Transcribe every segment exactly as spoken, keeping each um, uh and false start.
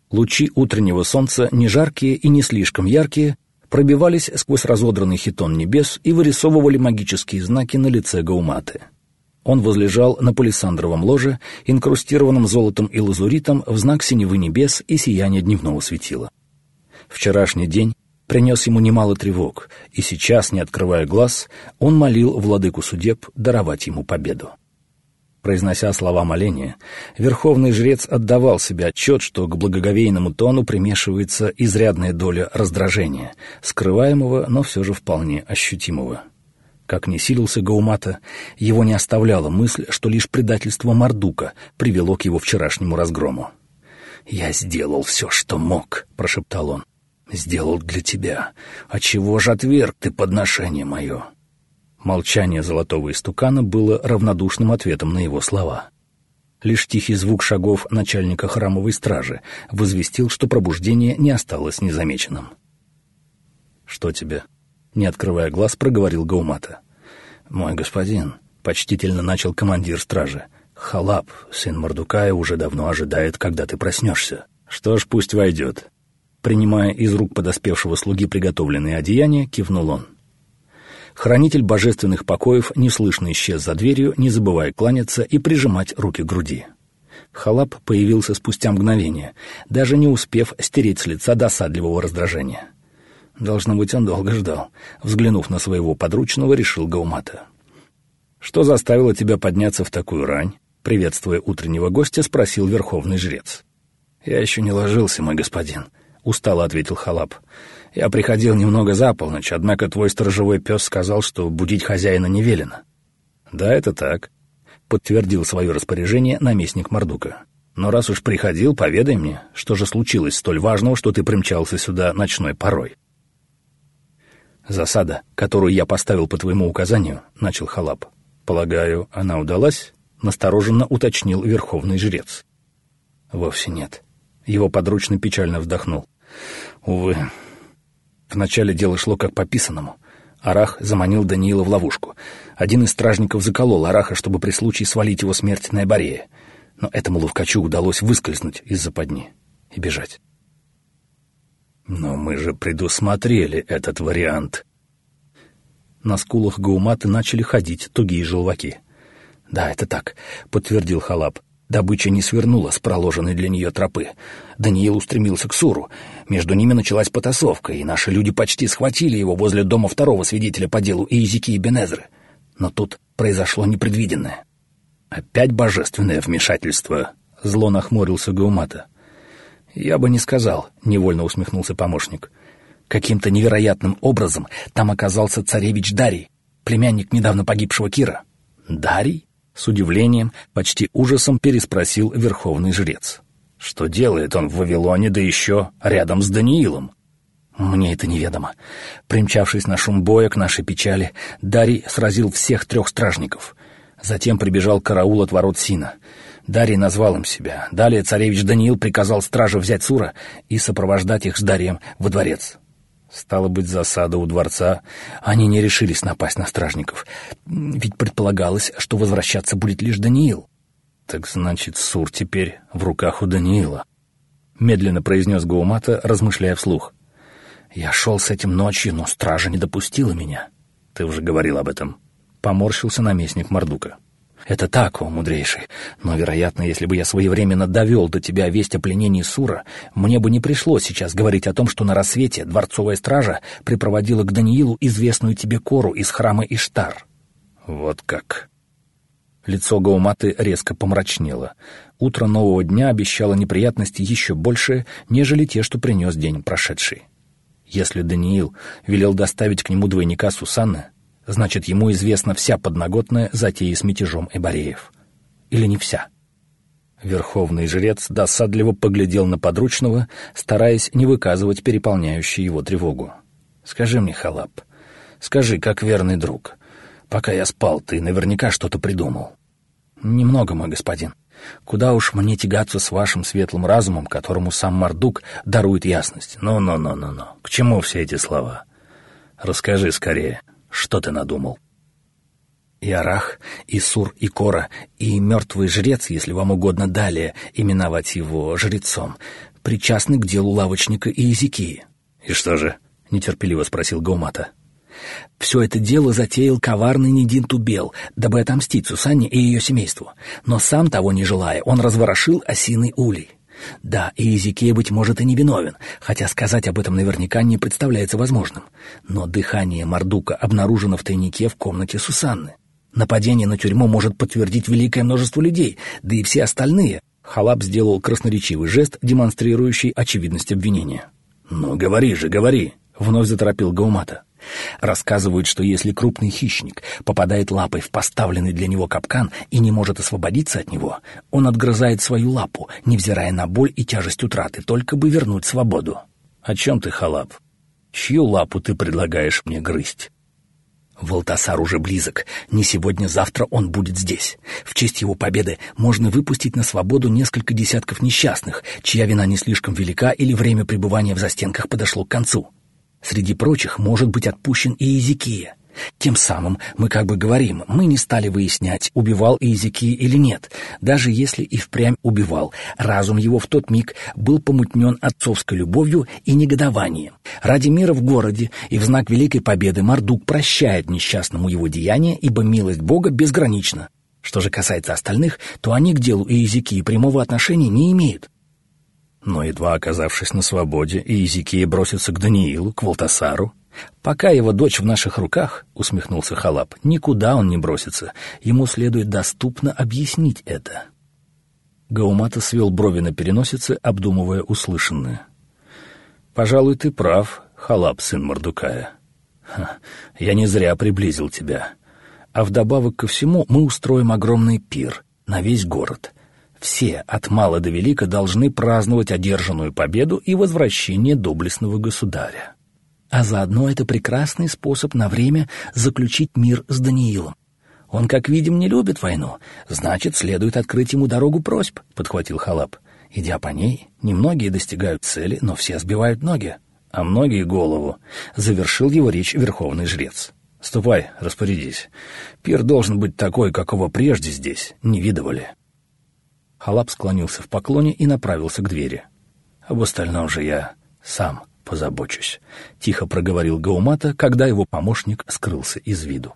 Лучи утреннего солнца, не жаркие и не слишком яркие, пробивались сквозь разодранный хитон небес и вырисовывали магические знаки на лице Гауматы. Он возлежал на палисандровом ложе, инкрустированном золотом и лазуритом в знак синевы небес и сияния дневного светила. Вчерашний день принес ему немало тревог, и сейчас, не открывая глаз, он молил владыку судеб даровать ему победу. Произнося слова моления, верховный жрец отдавал себе отчет, что к благоговейному тону примешивается изрядная доля раздражения, скрываемого, но все же вполне ощутимого. Как ни силился Гаумата, его не оставляла мысль, что лишь предательство Мардука привело к его вчерашнему разгрому. «Я сделал все, что мог», — прошептал он. «Сделал для тебя. А чего же отверг ты подношение мое?» Молчание золотого истукана было равнодушным ответом на его слова. Лишь тихий звук шагов начальника храмовой стражи возвестил, что пробуждение не осталось незамеченным. «Что тебе?» — не открывая глаз, проговорил Гаумата. «Мой господин», — почтительно начал командир стражи, — «Халап, сын Мардукая, уже давно ожидает, когда ты проснешься. Что ж, пусть войдет». Принимая из рук подоспевшего слуги приготовленные одеяния, кивнул он. Хранитель божественных покоев неслышно исчез за дверью, не забывая кланяться и прижимать руки к груди. Халап появился спустя мгновение, даже не успев стереть с лица досадливого раздражения. Должно быть, он долго ждал. Взглянув на своего подручного, решил Гаумата. «Что заставило тебя подняться в такую рань?» Приветствуя утреннего гостя, спросил верховный жрец. «Я еще не ложился, мой господин», — устало ответил Халап. «Я приходил немного за полночь, однако твой сторожевой пес сказал, что будить хозяина не велено». «Да, это так», — подтвердил свое распоряжение наместник Мардука. «Но раз уж приходил, поведай мне, что же случилось столь важного, что ты примчался сюда ночной порой». «Засада, которую я поставил по твоему указанию», — начал Халап. «Полагаю, она удалась?» — настороженно уточнил верховный жрец. «Вовсе нет». Его подручный печально вздохнул. «Увы. Вначале дело шло как по писанному. Арах заманил Даниила в ловушку. Один из стражников заколол Араха, чтобы при случае свалить его смерть на Эбарее. Но этому ловкачу удалось выскользнуть из западни и бежать». «Но мы же предусмотрели этот вариант». На скулах Гауматы начали ходить тугие желваки. «Да, это так», — подтвердил Халап. Добыча не свернула с проложенной для нее тропы. Даниил устремился к Суру. Между ними началась потасовка, и наши люди почти схватили его возле дома второго свидетеля по делу Иезекии бен Эзры. Но тут произошло непредвиденное. «Опять божественное вмешательство», — зло нахмурился Гаумата. «Я бы не сказал», — невольно усмехнулся помощник. «Каким-то невероятным образом там оказался царевич Дарий, племянник недавно погибшего Кира». «Дарий?» — с удивлением, почти ужасом переспросил верховный жрец. «Что делает он в Вавилоне, да еще рядом с Даниилом?» «Мне это неведомо. Примчавшись на шум боя к нашей печали, Дарий сразил всех трех стражников. Затем прибежал караул от ворот Сина. Дарий назвал им себя. Далее царевич Даниил приказал страже взять Сура и сопровождать их с Дарием во дворец. Стало быть, засада у дворца. Они не решились напасть на стражников, ведь предполагалось, что возвращаться будет лишь Даниил. Так значит, Сур теперь в руках у Даниила», — медленно произнес Гаумата, размышляя вслух. «Я шел с этим ночью, но стража не допустила меня». «Ты уже говорил об этом», — поморщился наместник Мардука. «Это так, о мудрейший, но, вероятно, если бы я своевременно довел до тебя весть о пленении Сура, мне бы не пришлось сейчас говорить о том, что на рассвете дворцовая стража припроводила к Даниилу известную тебе кору из храма Иштар». «Вот как». Лицо Гауматы резко помрачнело. Утро нового дня обещало неприятности еще больше, нежели те, что принес день прошедший. Если Даниил велел доставить к нему двойника Сусанны, значит, ему известна вся подноготная затея с мятежом эбареев. Или не вся? Верховный жрец досадливо поглядел на подручного, стараясь не выказывать переполняющую его тревогу. «Скажи мне, Халап, скажи, как верный друг, пока я спал, ты наверняка что-то придумал». «Немного, мой господин. Куда уж мне тягаться с вашим светлым разумом, которому сам Мардук дарует ясность. Ну-ну-ну-ну-ну. К чему все эти слова? Расскажи скорее, что ты надумал?» «И Арах, и Сур, и Кора, и мертвый жрец, если вам угодно далее именовать его жрецом, причастны к делу лавочника Иезекии». «И что же?» — нетерпеливо спросил Гаумата. «Все это дело затеял коварный Нидин Тубел, дабы отомстить Сусанне и ее семейству. Но сам того не желая, он разворошил осиный улей. Да, Иезекия, быть может, и не виновен, хотя сказать об этом наверняка не представляется возможным. Но дыхание Мардука обнаружено в тайнике в комнате Сусанны. Нападение на тюрьму может подтвердить великое множество людей, да и все остальные». Халап сделал красноречивый жест, демонстрирующий очевидность обвинения. «Ну, говори же, говори», — вновь заторопил Гаумата. «Рассказывают, что если крупный хищник попадает лапой в поставленный для него капкан и не может освободиться от него, он отгрызает свою лапу, невзирая на боль и тяжесть утраты, только бы вернуть свободу». «О чем ты, Халап? Чью лапу ты предлагаешь мне грызть?» «Валтасар уже близок. Не сегодня-завтра он будет здесь. В честь его победы можно выпустить на свободу несколько десятков несчастных, чья вина не слишком велика или время пребывания в застенках подошло к концу. Среди прочих может быть отпущен и Иезекия. Тем самым мы как бы говорим, мы не стали выяснять, убивал Иезекия или нет. Даже если и впрямь убивал, разум его в тот миг был помутнен отцовской любовью и негодованием. Ради мира в городе и в знак великой победы Мардук прощает несчастному его деяния, ибо милость Бога безгранична. Что же касается остальных, то они к делу Иезекии прямого отношения не имеют». Но едва оказавшись на свободе, Иезекия бросится к Даниилу, к Валтасару. «Пока его дочь в наших руках, — усмехнулся Халап, — никуда он не бросится. Ему следует доступно объяснить это». Гаумата свел брови на переносице, обдумывая услышанное. «Пожалуй, ты прав, Халап, сын Мардукая. Ха, я не зря приблизил тебя. А вдобавок ко всему мы устроим огромный пир на весь город. Все, от мала до велика, должны праздновать одержанную победу и возвращение доблестного государя. А заодно это прекрасный способ на время заключить мир с Даниилом. Он, как видим, не любит войну, значит, следует открыть ему дорогу просьб», — подхватил Халап. «Идя по ней, немногие достигают цели, но все сбивают ноги, а многие — голову», — завершил его речь верховный жрец. «Ступай, распорядись. Пир должен быть такой, какого прежде здесь не видывали». Халап склонился в поклоне и направился к двери. «Об остальном же я сам позабочусь», — тихо проговорил Гаумата, когда его помощник скрылся из виду.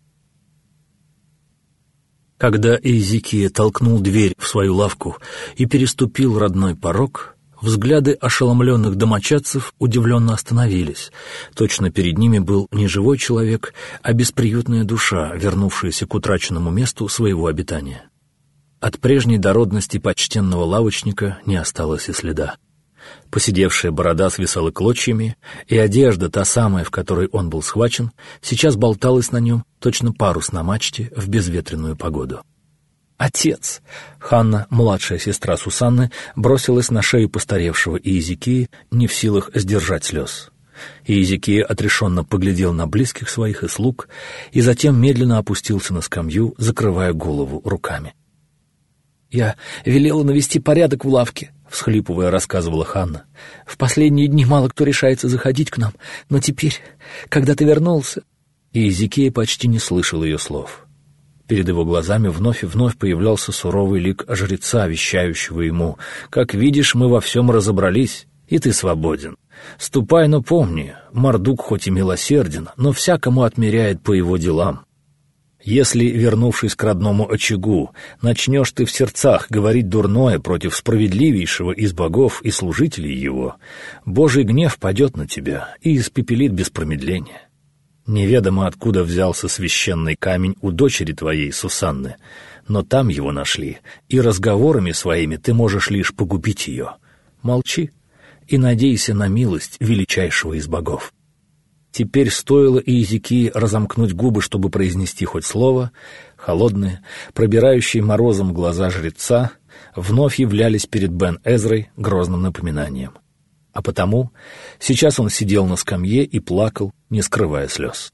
Когда Иезекия толкнул дверь в свою лавку и переступил родной порог, взгляды ошеломленных домочадцев удивленно остановились. Точно перед ними был не живой человек, а бесприютная душа, вернувшаяся к утраченному месту своего обитания. От прежней дородности почтенного лавочника не осталось и следа. Поседевшая борода свисала клочьями, и одежда, та самая, в которой он был схвачен, сейчас болталась на нем, точно парус на мачте в безветренную погоду. «Отец!» Ханна, младшая сестра Сусанны, бросилась на шею постаревшего Иезекии, не в силах сдержать слез. Иезекия отрешенно поглядел на близких своих и слуг, и затем медленно опустился на скамью, закрывая голову руками. «Я велела навести порядок в лавке», — всхлипывая, рассказывала Ханна. «В последние дни мало кто решается заходить к нам, но теперь, когда ты вернулся...» И Иезекия почти не слышал ее слов. Перед его глазами вновь и вновь появлялся суровый лик жреца, вещающего ему: «Как видишь, мы во всем разобрались, и ты свободен. Ступай, но помни, Мардук хоть и милосерден, но всякому отмеряет по его делам. Если, вернувшись к родному очагу, начнешь ты в сердцах говорить дурное против справедливейшего из богов и служителей его, Божий гнев падет на тебя и испепелит без промедления. Неведомо, откуда взялся священный камень у дочери твоей Сусанны, но там его нашли, и разговорами своими ты можешь лишь погубить ее. Молчи и надейся на милость величайшего из богов». Теперь стоило Иезекии разомкнуть губы, чтобы произнести хоть слово, холодные, пробирающие морозом глаза жреца вновь являлись перед Бен-Эзрой грозным напоминанием. А потому сейчас он сидел на скамье и плакал, не скрывая слез.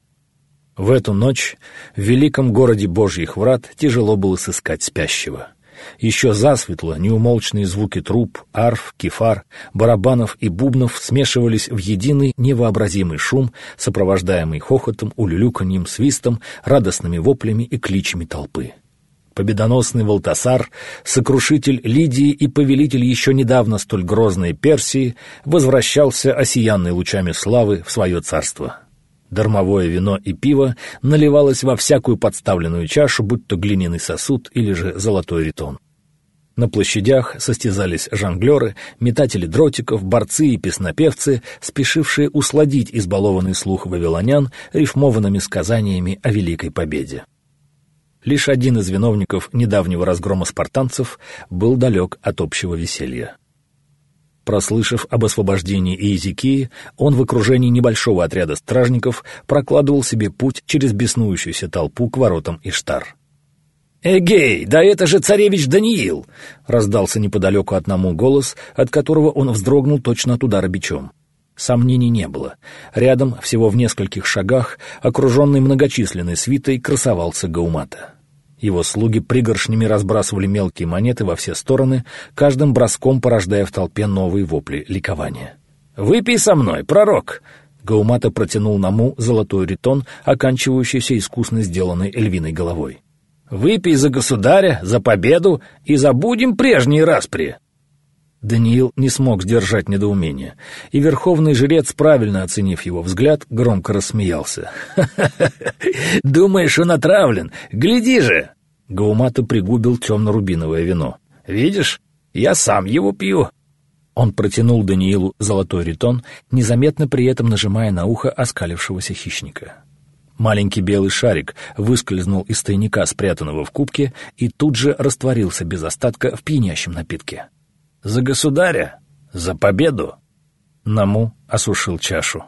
В эту ночь в великом городе Божьих врат тяжело было сыскать спящего. Еще засветло неумолчные звуки труб, арф, кифар, барабанов и бубнов смешивались в единый невообразимый шум, сопровождаемый хохотом, улюлюканьем, свистом, радостными воплями и кличами толпы. победоносный Валтасар, сокрушитель Лидии и повелитель еще недавно столь грозной Персии, возвращался, осиянный лучами славы, в свое царство. Дармовое вино и пиво наливалось во всякую подставленную чашу, будь то глиняный сосуд или же золотой ритон. На площадях состязались жонглеры, метатели дротиков, борцы и песнопевцы, спешившие усладить избалованный слух вавилонян рифмованными сказаниями о великой победе. Лишь один из виновников недавнего разгрома спартанцев был далек от общего веселья. Прослышав об освобождении Иезекии, он в окружении небольшого отряда стражников прокладывал себе путь через беснующуюся толпу к воротам Иштар. «Эгей, да это же царевич Даниил!» — раздался неподалеку от Наму голос, от которого он вздрогнул точно от удара бичом. Сомнений не было. Рядом, всего в нескольких шагах, окруженный многочисленной свитой, красовался Гаумата. Его слуги пригоршнями разбрасывали мелкие монеты во все стороны, каждым броском порождая в толпе новые вопли ликования. «Выпей со мной, пророк!» Гаумата протянул Наму золотой ритон, оканчивающийся искусно сделанной львиной головой. «Выпей за государя, за победу, и забудем прежние распри!» Даниил не смог сдержать недоумения, и верховный жрец, правильно оценив его взгляд, громко рассмеялся. «Ха-ха-ха! Думаешь, он отравлен? Гляди же!» Гаумата пригубил темно-рубиновое вино. «Видишь, я сам его пью!» Он протянул Даниилу золотой ритон, незаметно при этом нажимая на ухо оскалившегося хищника. Маленький белый шарик выскользнул из тайника, спрятанного в кубке, и тут же растворился без остатка в пьянящем напитке. «За государя! За победу!» Наму осушил чашу.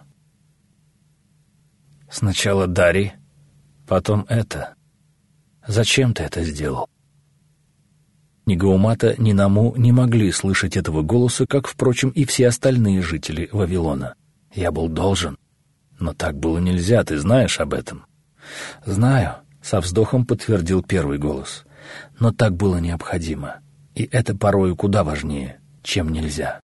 «Сначала Дарий, потом это. Зачем ты это сделал?» Ни Гаумата, ни Наму не могли слышать этого голоса, как, впрочем, и все остальные жители Вавилона. «Я был должен. Но так было нельзя, ты знаешь об этом?» «Знаю», — со вздохом подтвердил первый голос. «Но так было необходимо. И это порою куда важнее, чем нельзя».